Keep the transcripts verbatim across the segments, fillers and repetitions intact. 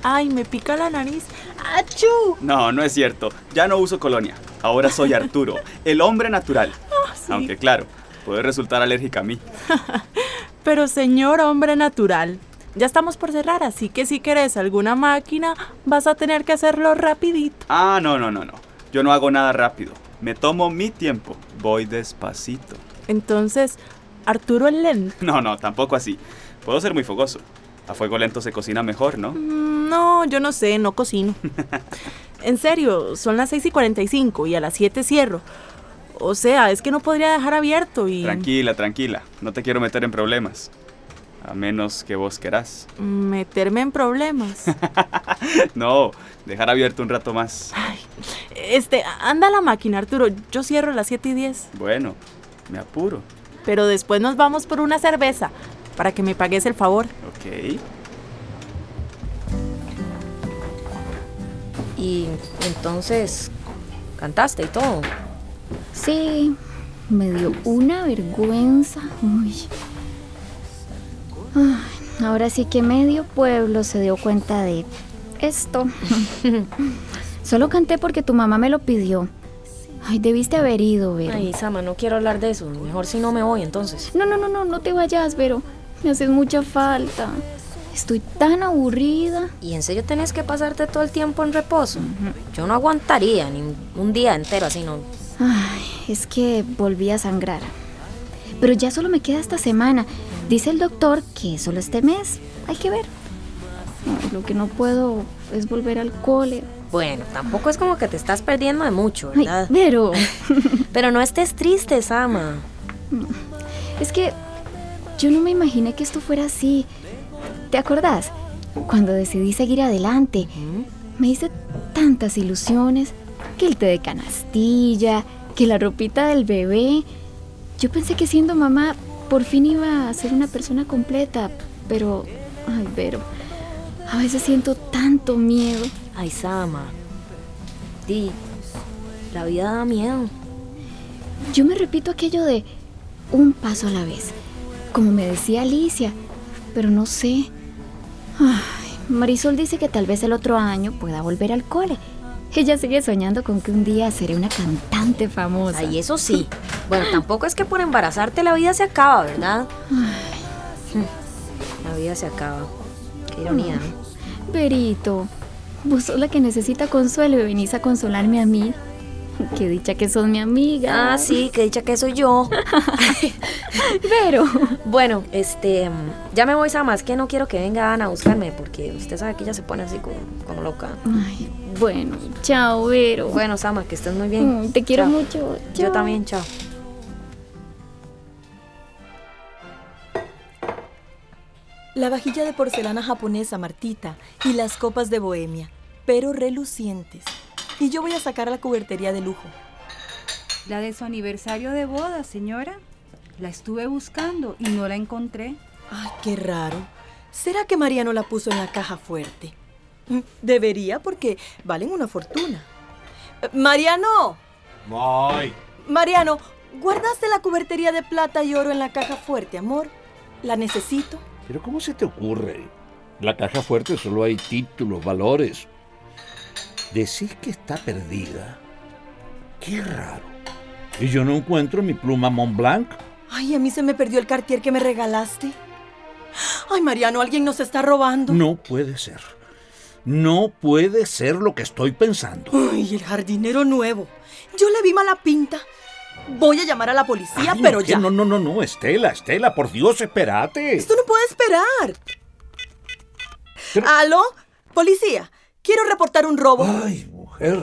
Ay, me pica la nariz. ¡Achú! No, no es cierto. Ya no uso colonia. Ahora soy Arturo, el hombre natural. Oh, sí. Aunque claro, puede resultar alérgica a mí. Pero señor hombre natural, ya estamos por cerrar, así que si querés alguna máquina, vas a tener que hacerlo rapidito. Ah, no, no, no, no. Yo no hago nada rápido. Me tomo mi tiempo. Voy despacito. Entonces, Arturo es lento. No, no, tampoco así. Puedo ser muy fogoso. A fuego lento se cocina mejor, ¿no? Mm, no, yo no sé, no cocino. En serio, son las seis y cuarenta y cinco y a las siete cierro. O sea, es que no podría dejar abierto y... Tranquila, tranquila. No te quiero meter en problemas. A menos que vos querás. ¿Meterme en problemas? No, dejar abierto un rato más. Ay, este, anda a la máquina, Arturo. Yo cierro a las siete y diez. Bueno, me apuro. Pero después nos vamos por una cerveza, para que me pagues el favor. Ok. Y entonces, cantaste y todo. Sí, me dio una vergüenza. Uy. Ay, ahora sí que medio pueblo se dio cuenta de esto. Solo canté porque tu mamá me lo pidió. Ay, debiste haber ido, Vero. Ay, Sama, no quiero hablar de eso. Mejor si no me voy, entonces. No, no, no, no, no te vayas, Vero. Me haces mucha falta. Estoy tan aburrida. ¿Y en serio tenés que pasarte todo el tiempo en reposo? Uh-huh. Yo no aguantaría ni un día entero así, no. Ay, es que volví a sangrar. Pero ya solo me queda esta semana. Dice el doctor que solo este mes. Hay que ver. Ay, lo que no puedo es volver al cole. Bueno, tampoco es como que te estás perdiendo de mucho, ¿verdad? Ay, pero... pero no estés triste, Sama. Es que yo no me imaginé que esto fuera así. ¿Te acordás? Cuando decidí seguir adelante, ¿Mm? me hice tantas ilusiones. Que el té de canastilla, que la ropita del bebé. Yo pensé que siendo mamá por fin iba a ser una persona completa. Pero, ay, Vero, a veces siento tanto miedo. Ay, Sama, di, la vida da miedo. Yo me repito aquello de un paso a la vez, como me decía Alicia, pero no sé. Ay, Marisol dice que tal vez el otro año pueda volver al cole. Ella sigue soñando con que un día seré una cantante famosa. Ay, eso sí. Bueno, tampoco es que por embarazarte la vida se acaba, ¿verdad? Ay. La vida se acaba. Qué ironía, ¿no? Verito, vos sos la que necesita consuelo y venís a consolarme a mí. Qué dicha que sos mi amiga. Ah, sí, qué dicha que soy yo. Pero... Bueno, este... ya me voy, Sama. Es que no quiero que venga Ana a buscarme, porque usted sabe que ella se pone así como, como loca. Ay, bueno, chao, Vero. Bueno, Sama, que estés muy bien. Mm, te quiero chao. mucho. Chao. Yo también, chao. La vajilla de porcelana japonesa, Martita, y las copas de bohemia, pero relucientes. Y yo voy a sacar a la cubertería de lujo. La de su aniversario de boda, señora. La estuve buscando y no la encontré. Ay, qué raro. ¿Será que Mariano la puso en la caja fuerte? Debería, porque valen una fortuna. ¡Mariano! Voy. Mariano, ¿guardaste la cubertería de plata y oro en la caja fuerte, amor? La necesito. ¿Pero cómo se te ocurre? En la caja fuerte solo hay títulos, valores. Decís que está perdida. Qué raro. ¿Y yo no encuentro mi pluma Montblanc? Ay, a mí se me perdió el Cartier que me regalaste. Ay, Mariano, alguien nos está robando. No puede ser. No puede ser lo que estoy pensando. Ay, el jardinero nuevo. Yo le vi mala pinta. Voy a llamar a la policía, Ay, pero no, ya. No, no, no, no, Estela, Estela, por Dios, espérate. Esto no puede esperar. Pero... ¿Aló? Policía, quiero reportar un robo. Ay, mujer.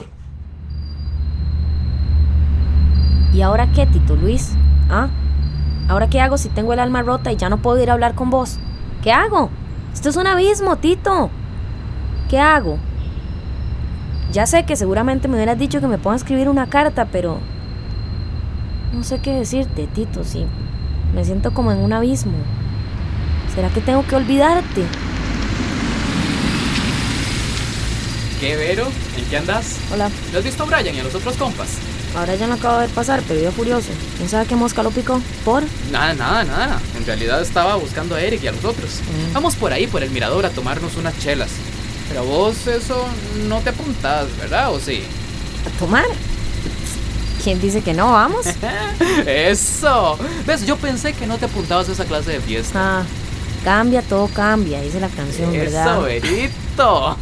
¿Y ahora qué, Tito Luis? ¿Ah? ¿Ahora qué hago si tengo el alma rota y ya no puedo ir a hablar con vos? ¿Qué hago? Esto es un abismo, Tito. ¿Qué hago? Ya sé que seguramente me hubieras dicho que me puedo escribir una carta, pero... no sé qué decirte, Tito, sí. Me siento como en un abismo. ¿Será que tengo que olvidarte? ¿Qué, Vero? ¿En qué andas? Hola. ¿No has visto a Brian y a los otros compas? Ahora ya no acabo de ver pasar, pero iba furioso. ¿Quién sabe qué mosca lo picó? ¿Por? Nada, nada, nada. En realidad estaba buscando a Eric y a los otros. Mm. Vamos por ahí, por el mirador, a tomarnos unas chelas. Pero vos eso no te apuntás, ¿verdad? ¿O sí? ¿A tomar? ¿Quién dice que no? ¿Vamos? ¡Eso! ¿Ves? Yo pensé que no te apuntabas a esa clase de fiesta. Ah, cambia, todo cambia, dice la canción, ¿verdad? ¡Eso, Verito!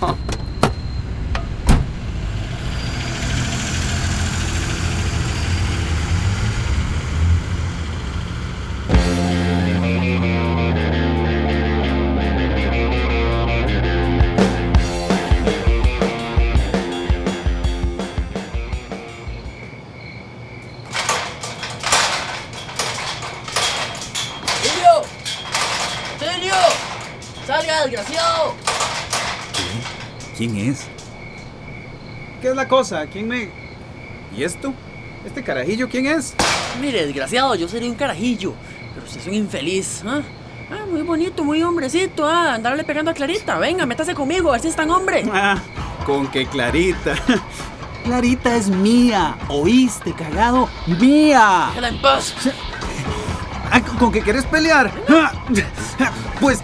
¡Salga, desgraciado! ¿Quién es? ¿Qué es la cosa? ¿Quién me...? ¿Y esto? ¿Este carajillo quién es? Mire, desgraciado, yo sería un carajillo, pero usted es un infeliz, ¿ah? Ah, muy bonito, muy hombrecito, ah, andarle pegando a Clarita. Venga, métase conmigo, a ver si es tan hombre. Ah, con que Clarita. Clarita es mía, ¿oíste, cagado? ¡Mía! Déjala en paz. Ah, ¿con qué quieres pelear? Ah, pues...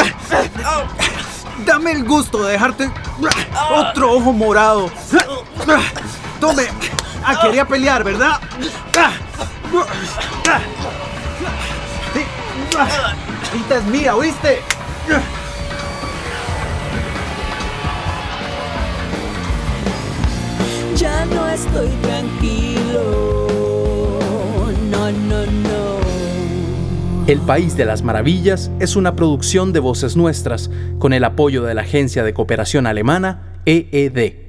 Dame el gusto de dejarte otro ojo morado. Tome. Ah, quería pelear, ¿verdad? Sí. Clarita es mía, ¿oíste? Ya no estoy tranquilo. No, no, no. El País de las Maravillas es una producción de Voces Nuestras con el apoyo de la agencia de cooperación alemana E E D.